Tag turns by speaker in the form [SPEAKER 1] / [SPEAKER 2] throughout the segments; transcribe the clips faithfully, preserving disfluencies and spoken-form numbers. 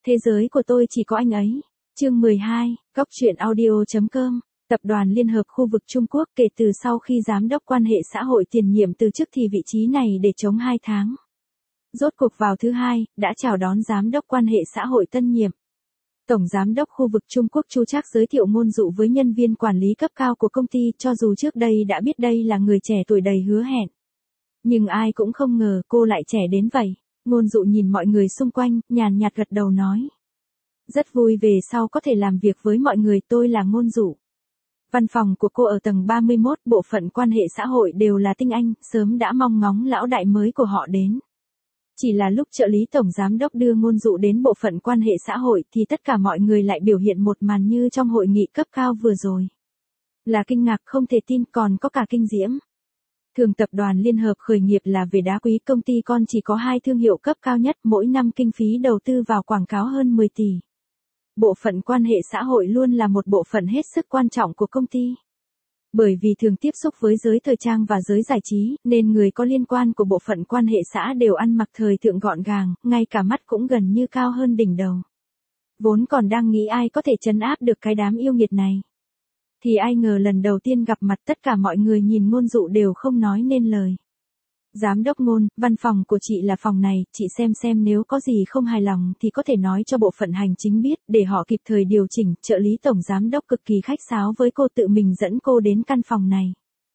[SPEAKER 1] Thế giới của tôi chỉ có anh ấy. Chương mười hai, Góc truyện audio chấm com. Tập đoàn Liên hợp khu vực Trung Quốc kể từ sau khi giám đốc quan hệ xã hội tiền nhiệm từ chức thì vị trí này để trống hai tháng. Rốt cuộc vào thứ hai, đã chào đón giám đốc quan hệ xã hội tân nhiệm. Tổng giám đốc khu vực Trung Quốc Chu Trác giới thiệu Ngôn Dụ với nhân viên quản lý cấp cao của công ty, cho dù trước đây đã biết đây là người trẻ tuổi đầy hứa hẹn. Nhưng ai cũng không ngờ cô lại trẻ đến vậy. Ngôn Dụ nhìn mọi người xung quanh, nhàn nhạt gật đầu nói. Rất vui về sau có thể làm việc với mọi người, tôi là Ngôn Dụ. Văn phòng của cô ở tầng ba mươi mốt, bộ phận quan hệ xã hội đều là tinh anh, sớm đã mong ngóng lão đại mới của họ đến. Chỉ là lúc trợ lý tổng giám đốc đưa Ngôn Dụ đến bộ phận quan hệ xã hội thì tất cả mọi người lại biểu hiện một màn như trong hội nghị cấp cao vừa rồi. Là kinh ngạc không thể tin, còn có cả kinh diễm. Thường tập đoàn Liên hợp khởi nghiệp là về đá quý, công ty con chỉ có hai thương hiệu cấp cao nhất, mỗi năm kinh phí đầu tư vào quảng cáo hơn mười tỷ. Bộ phận quan hệ xã hội luôn là một bộ phận hết sức quan trọng của công ty. Bởi vì thường tiếp xúc với giới thời trang và giới giải trí, nên người có liên quan của bộ phận quan hệ xã đều ăn mặc thời thượng gọn gàng, ngay cả mắt cũng gần như cao hơn đỉnh đầu. Vốn còn đang nghĩ ai có thể trấn áp được cái đám yêu nghiệt này. Thì ai ngờ lần đầu tiên gặp mặt tất cả mọi người nhìn Ngôn Dụ đều không nói nên lời. Giám đốc Ngôn, văn phòng của chị là phòng này, chị xem xem nếu có gì không hài lòng thì có thể nói cho bộ phận hành chính biết, để họ kịp thời điều chỉnh. Trợ lý tổng giám đốc cực kỳ khách sáo với cô, tự mình dẫn cô đến căn phòng này.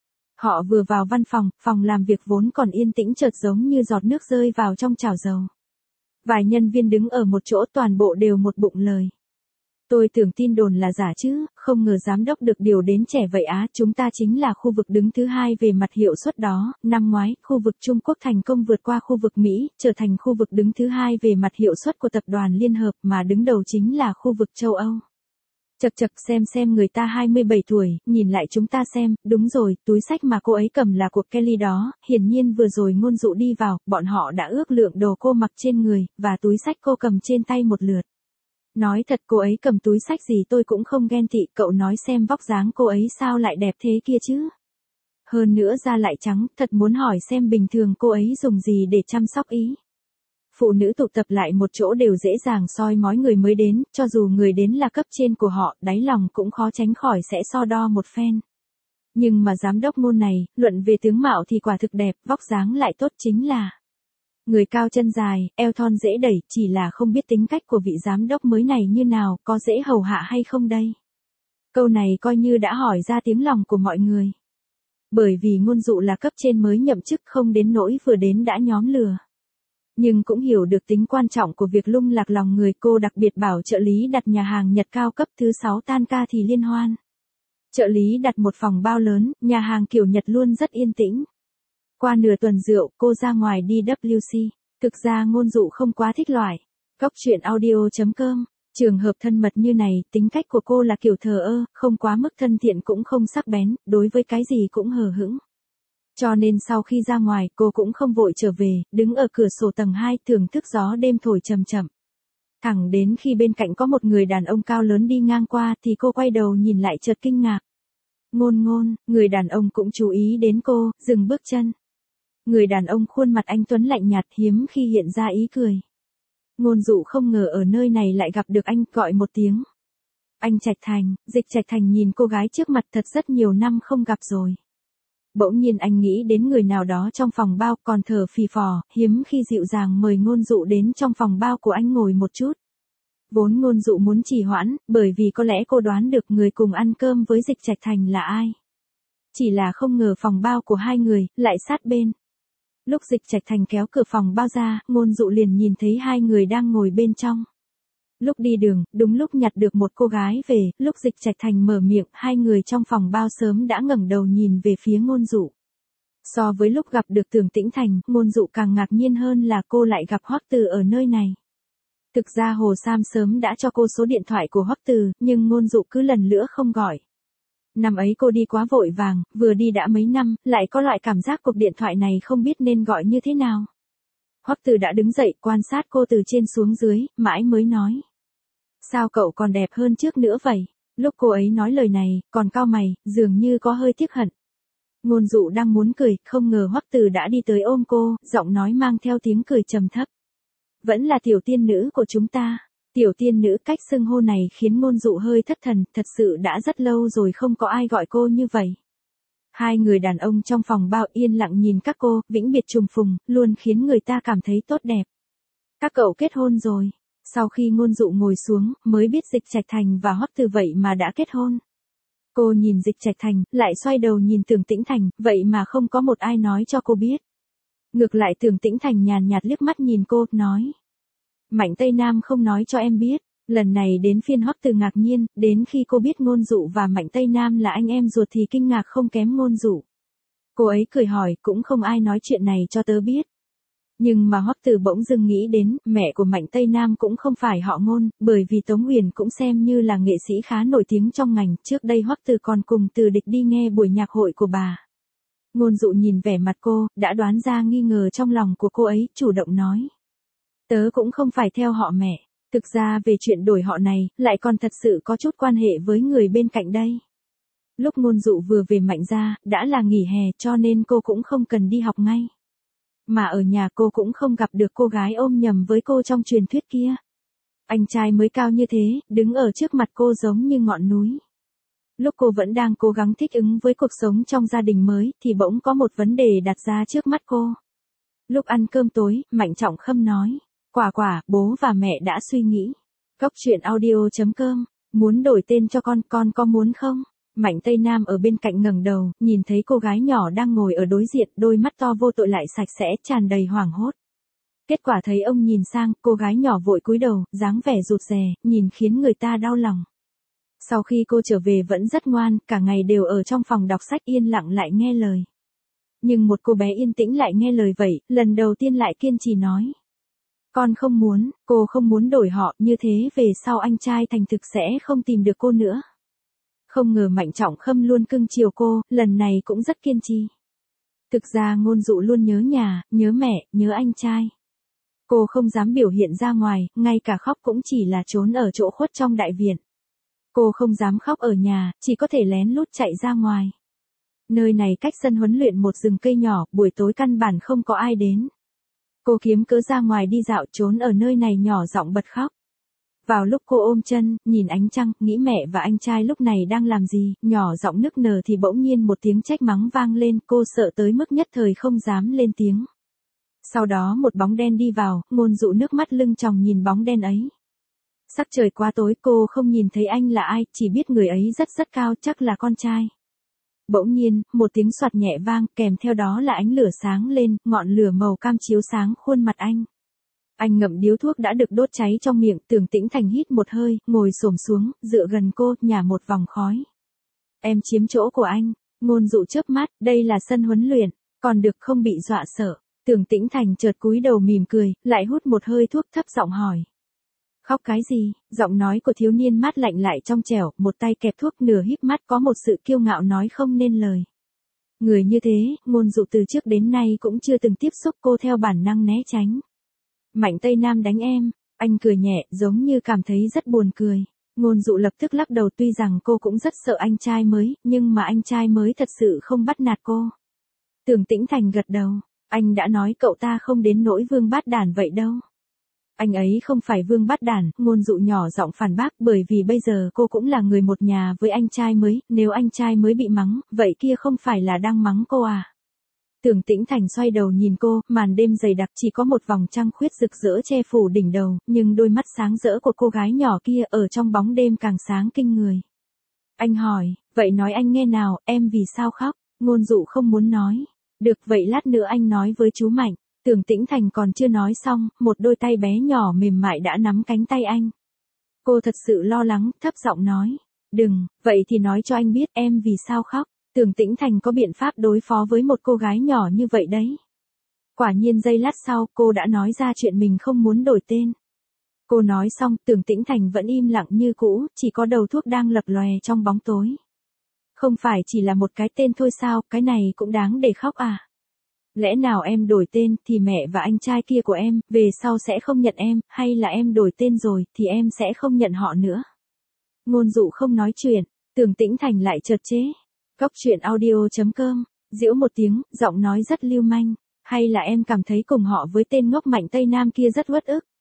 [SPEAKER 1] Họ vừa vào văn phòng, phòng làm việc vốn còn yên tĩnh chợt giống như giọt nước rơi vào trong chảo dầu. Vài nhân viên đứng ở một chỗ, toàn bộ đều một bụng lời. Tôi tưởng tin đồn là giả chứ, không ngờ giám đốc được điều đến trẻ vậy á, chúng ta chính là khu vực đứng thứ hai về mặt hiệu suất đó. Năm ngoái, khu vực Trung Quốc thành công vượt qua khu vực Mỹ, trở thành khu vực đứng thứ hai về mặt hiệu suất của tập đoàn Liên hợp, mà đứng đầu chính là khu vực châu Âu. Chật chật, xem xem người ta hai mươi bảy tuổi, nhìn lại chúng ta xem, đúng rồi, túi xách mà cô ấy cầm là của Kelly đó, hiển nhiên vừa rồi Ngôn Dụ đi vào, bọn họ đã ước lượng đồ cô mặc trên người, và túi xách cô cầm trên tay một lượt. Nói thật, cô ấy cầm túi xách gì tôi cũng không ghen tị, cậu nói xem vóc dáng cô ấy sao lại đẹp thế kia chứ. Hơn nữa da lại trắng, thật muốn hỏi xem bình thường cô ấy dùng gì để chăm sóc ý. Phụ nữ tụ tập lại một chỗ đều dễ dàng soi mói người mới đến, cho dù người đến là cấp trên của họ, đáy lòng cũng khó tránh khỏi sẽ so đo một phen. Nhưng mà giám đốc Ngôn này, luận về tướng mạo thì quả thực đẹp, vóc dáng lại tốt, chính là người cao chân dài, eo thon dễ đẩy, chỉ là không biết tính cách của vị giám đốc mới này như nào, có dễ hầu hạ hay không đây. Câu này coi như đã hỏi ra tiếng lòng của mọi người. Bởi vì Ngôn Dụ là cấp trên mới nhậm chức, không đến nỗi vừa đến đã nhóm lừa. Nhưng cũng hiểu được tính quan trọng của việc lung lạc lòng người, cô đặc biệt bảo trợ lý đặt nhà hàng Nhật cao cấp, thứ sáu tan ca thì liên hoan. Trợ lý đặt một phòng bao lớn, nhà hàng kiểu Nhật luôn rất yên tĩnh. Qua nửa tuần rượu, cô ra ngoài đi W C. Thực ra Ngôn Dụ không quá thích loại Góc truyện audio chấm com. Trường hợp thân mật như này, tính cách của cô là kiểu thờ ơ, không quá mức thân thiện cũng không sắc bén, đối với cái gì cũng hờ hững. Cho nên sau khi ra ngoài, cô cũng không vội trở về, đứng ở cửa sổ tầng hai thưởng thức gió đêm thổi chậm chậm. Thẳng đến khi bên cạnh có một người đàn ông cao lớn đi ngang qua thì cô quay đầu nhìn lại chợt kinh ngạc. Ngôn Ngôn, người đàn ông cũng chú ý đến cô, dừng bước chân. Người đàn ông khuôn mặt anh tuấn lạnh nhạt, hiếm khi hiện ra ý cười. Ngôn Dụ không ngờ ở nơi này lại gặp được anh, gọi một tiếng. Anh Trạch Thành. Dịch Trạch Thành nhìn cô gái trước mặt, thật rất nhiều năm không gặp rồi. Bỗng nhiên anh nghĩ đến người nào đó trong phòng bao, còn thở phì phò, hiếm khi dịu dàng mời Ngôn Dụ đến trong phòng bao của anh ngồi một chút. Vốn Ngôn Dụ muốn trì hoãn, bởi vì có lẽ cô đoán được người cùng ăn cơm với Dịch Trạch Thành là ai. Chỉ là không ngờ phòng bao của hai người lại sát bên. Lúc Dịch Trạch Thành kéo cửa phòng bao ra, Ngôn Dụ liền nhìn thấy hai người đang ngồi bên trong. Lúc đi đường, đúng lúc nhặt được một cô gái về, lúc Dịch Trạch Thành mở miệng, hai người trong phòng bao sớm đã ngẩng đầu nhìn về phía Ngôn Dụ. So với lúc gặp được Tưởng Tĩnh Thành, Ngôn Dụ càng ngạc nhiên hơn là cô lại gặp Hoắc Từ ở nơi này. Thực ra Hồ Sam sớm đã cho cô số điện thoại của Hoắc Từ, nhưng Ngôn Dụ cứ lần nữa không gọi. Năm ấy cô đi quá vội vàng, vừa đi đã mấy năm, lại có loại cảm giác cuộc điện thoại này không biết nên gọi như thế nào. Hoắc Từ đã đứng dậy, quan sát cô từ trên xuống dưới, mãi mới nói. Sao cậu còn đẹp hơn trước nữa vậy? Lúc cô ấy nói lời này, còn cau mày, dường như có hơi tiếc hận. Ngôn Dụ đang muốn cười, không ngờ Hoắc Từ đã đi tới ôm cô, giọng nói mang theo tiếng cười trầm thấp. Vẫn là tiểu tiên nữ của chúng ta. Tiểu tiên nữ, cách xưng hô này khiến Ngôn Dụ hơi thất thần, thật sự đã rất lâu rồi không có ai gọi cô như vậy. Hai người đàn ông trong phòng bao yên lặng nhìn các cô, vĩnh biệt trùng phùng, luôn khiến người ta cảm thấy tốt đẹp. Các cậu kết hôn rồi. Sau khi Ngôn Dụ ngồi xuống, mới biết Dịch Trạch Thành và Hoắc Từ vậy mà đã kết hôn. Cô nhìn Dịch Trạch Thành, lại xoay đầu nhìn Tưởng Tĩnh Thành, vậy mà không có một ai nói cho cô biết. Ngược lại Tưởng Tĩnh Thành nhàn nhạt liếc mắt nhìn cô, nói. Mạnh Tây Nam không nói cho em biết. Lần này đến phiên Hoắc Từ ngạc nhiên, đến khi cô biết Ngôn Dụ và Mạnh Tây Nam là anh em ruột thì kinh ngạc không kém Ngôn Dụ. Cô ấy cười hỏi, cũng không ai nói chuyện này cho tớ biết. Nhưng mà Hoắc Từ bỗng dưng nghĩ đến, mẹ của Mạnh Tây Nam cũng không phải họ Ngôn, bởi vì Tống Huyền cũng xem như là nghệ sĩ khá nổi tiếng trong ngành, trước đây Hoắc Từ còn cùng Từ Địch đi nghe buổi nhạc hội của bà. Ngôn Dụ nhìn vẻ mặt cô, đã đoán ra nghi ngờ trong lòng của cô ấy, chủ động nói. Tớ cũng không phải theo họ mẹ, thực ra về chuyện đổi họ này, lại còn thật sự có chút quan hệ với người bên cạnh đây. Lúc Ngôn Dụ vừa về Mạnh gia, đã là nghỉ hè cho nên cô cũng không cần đi học ngay. Mà ở nhà cô cũng không gặp được cô gái ôm nhầm với cô trong truyền thuyết kia. Anh trai mới cao như thế, đứng ở trước mặt cô giống như ngọn núi. Lúc cô vẫn đang cố gắng thích ứng với cuộc sống trong gia đình mới, thì bỗng có một vấn đề đặt ra trước mắt cô. Lúc ăn cơm tối, Mạnh Trọng Khâm nói. Quả quả, bố và mẹ đã suy nghĩ. Góc truyện audio chấm com, muốn đổi tên cho con, con có muốn không? Mạnh Tây Nam ở bên cạnh ngẩng đầu, nhìn thấy cô gái nhỏ đang ngồi ở đối diện, đôi mắt to vô tội lại sạch sẽ, tràn đầy hoảng hốt. Kết quả thấy ông nhìn sang, cô gái nhỏ vội cúi đầu, dáng vẻ rụt rè, nhìn khiến người ta đau lòng. Sau khi cô trở về vẫn rất ngoan, cả ngày đều ở trong phòng đọc sách yên lặng lại nghe lời. Nhưng một cô bé yên tĩnh lại nghe lời vậy, lần đầu tiên lại kiên trì nói. Con không muốn, cô không muốn đổi họ, như thế về sau anh trai thành thực sẽ không tìm được cô nữa. Không ngờ Mạnh Trọng Khâm luôn cưng chiều cô, lần này cũng rất kiên trì. Thực ra Ngôn Dụ luôn nhớ nhà, nhớ mẹ, nhớ anh trai. Cô không dám biểu hiện ra ngoài, ngay cả khóc cũng chỉ là trốn ở chỗ khuất trong đại viện. Cô không dám khóc ở nhà, chỉ có thể lén lút chạy ra ngoài. Nơi này cách sân huấn luyện một rừng cây nhỏ, buổi tối căn bản không có ai đến. Cô kiếm cớ ra ngoài đi dạo, trốn ở nơi này nhỏ giọng bật khóc. Vào lúc cô ôm chân, nhìn ánh trăng, nghĩ mẹ và anh trai lúc này đang làm gì, nhỏ giọng nức nở thì bỗng nhiên một tiếng trách mắng vang lên, cô sợ tới mức nhất thời không dám lên tiếng. Sau đó một bóng đen đi vào, Ngôn Dụ nước mắt lưng tròng nhìn bóng đen ấy. Sắc trời quá tối, cô không nhìn thấy anh là ai, chỉ biết người ấy rất rất cao, chắc là con trai. Bỗng nhiên, một tiếng xoạt nhẹ vang, kèm theo đó là ánh lửa sáng lên, ngọn lửa màu cam chiếu sáng khuôn mặt anh. Anh ngậm điếu thuốc đã được đốt cháy trong miệng, Tưởng Tĩnh Thành hít một hơi, ngồi xổm xuống, dựa gần cô, nhả một vòng khói. Em chiếm chỗ của anh. Ngôn Dụ chớp mắt, đây là sân huấn luyện, còn được không bị dọa sợ. Tưởng Tĩnh Thành chợt cúi đầu mỉm cười, lại hút một hơi thuốc thấp giọng hỏi. Khóc cái gì? Giọng nói của thiếu niên mát lạnh lại trong trẻo, một tay kẹp thuốc nửa híp mắt có một sự kiêu ngạo nói không nên lời. Người như thế, Ngôn Dụ từ trước đến nay cũng chưa từng tiếp xúc, cô theo bản năng né tránh. Mạnh Tây Nam đánh em, anh cười nhẹ, giống như cảm thấy rất buồn cười. Ngôn Dụ lập tức lắc đầu, tuy rằng cô cũng rất sợ anh trai mới, nhưng mà anh trai mới thật sự không bắt nạt cô. Tưởng Tĩnh Thành gật đầu, anh đã nói cậu ta không đến nỗi vương bát đản vậy đâu. Anh ấy không phải vương bát đản, Ngôn Dụ nhỏ giọng phản bác, bởi vì bây giờ cô cũng là người một nhà với anh trai mới, nếu anh trai mới bị mắng, vậy kia không phải là đang mắng cô à? Tưởng Tĩnh Thành xoay đầu nhìn cô, màn đêm dày đặc chỉ có một vòng trăng khuyết rực rỡ che phủ đỉnh đầu, nhưng đôi mắt sáng rỡ của cô gái nhỏ kia ở trong bóng đêm càng sáng kinh người. Anh hỏi, vậy nói anh nghe nào, em vì sao khóc? Ngôn Dụ không muốn nói. Được, vậy lát nữa anh nói với chú Mạnh. Tưởng Tĩnh Thành còn chưa nói xong, một đôi tay bé nhỏ mềm mại đã nắm cánh tay anh. Cô thật sự lo lắng, thấp giọng nói. Đừng, vậy thì nói cho anh biết em vì sao khóc. Tưởng Tĩnh Thành có biện pháp đối phó với một cô gái nhỏ như vậy đấy. Quả nhiên giây lát sau, cô đã nói ra chuyện mình không muốn đổi tên. Cô nói xong, Tưởng Tĩnh Thành vẫn im lặng như cũ, chỉ có đầu thuốc đang lập lòe trong bóng tối. Không phải chỉ là một cái tên thôi sao, cái này cũng đáng để khóc à? Lẽ nào em đổi tên thì mẹ và anh trai kia của em, về sau sẽ không nhận em, hay là em đổi tên rồi thì em sẽ không nhận họ nữa? Ngôn Dụ không nói chuyện, Tưởng Tĩnh Thành lại chợt chế. Góc truyện audio chấm com, giễu một tiếng, giọng nói rất lưu manh. Hay là em cảm thấy cùng họ với tên ngốc Mạnh Tây Nam kia rất uất ức?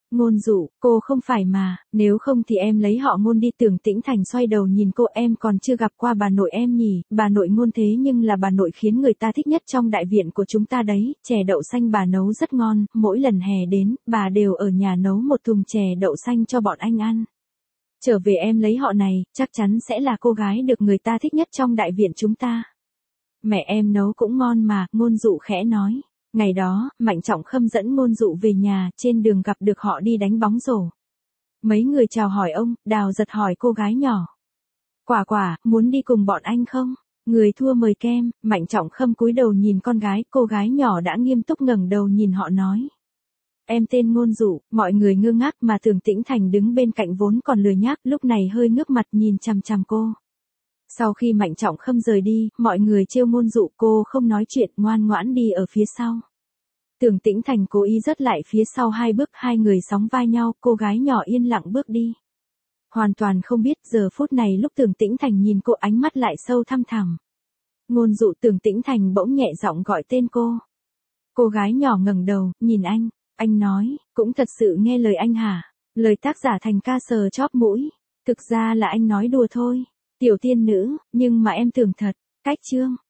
[SPEAKER 1] Ngôn Dụ, cô không phải mà, nếu không thì em lấy họ Ngôn đi. Tưởng Tĩnh Thành xoay đầu nhìn cô, em còn chưa gặp qua bà nội em nhỉ, bà nội Ngôn thế nhưng là bà nội khiến người ta thích nhất trong đại viện của chúng ta đấy, chè đậu xanh bà nấu rất ngon, mỗi lần hè đến, bà đều ở nhà nấu một thùng chè đậu xanh cho bọn anh ăn. Trở về em lấy họ này, chắc chắn sẽ là cô gái được người ta thích nhất trong đại viện chúng ta. Mẹ em nấu cũng ngon mà, Ngôn Dụ khẽ nói. Ngày đó, Mạnh Trọng Khâm dẫn Ngôn Dụ về nhà, trên đường gặp được họ đi đánh bóng rổ. Mấy người chào hỏi ông, Đào giật hỏi cô gái nhỏ. Quả Quả, muốn đi cùng bọn anh không? Người thua mời kem. Mạnh Trọng Khâm cúi đầu nhìn con gái, cô gái nhỏ đã nghiêm túc ngẩng đầu nhìn họ nói. Em tên Ngôn Dụ. Mọi người ngơ ngác mà Tưởng Tĩnh Thành đứng bên cạnh vốn còn lười nhác, lúc này hơi ngước mặt nhìn chằm chằm cô. Sau khi Mạnh Trọng Khâm rời đi, mọi người trêu Ngôn Dụ, cô không nói chuyện, ngoan ngoãn đi ở phía sau. Tưởng Tĩnh Thành cố ý rớt lại phía sau hai bước, hai người sóng vai nhau, cô gái nhỏ yên lặng bước đi. Hoàn toàn không biết giờ phút này lúc Tưởng Tĩnh Thành nhìn cô, ánh mắt lại sâu thăm thẳm. Ngôn Dụ. Tưởng Tĩnh Thành bỗng nhẹ giọng gọi tên cô. Cô gái nhỏ ngẩng đầu, nhìn anh, anh nói, cũng thật sự nghe lời anh hả? Lời tác giả thành ca sờ chóp mũi. Thực ra là anh nói đùa thôi. Tiểu tiên nữ, nhưng mà em tưởng thật. Cách chương.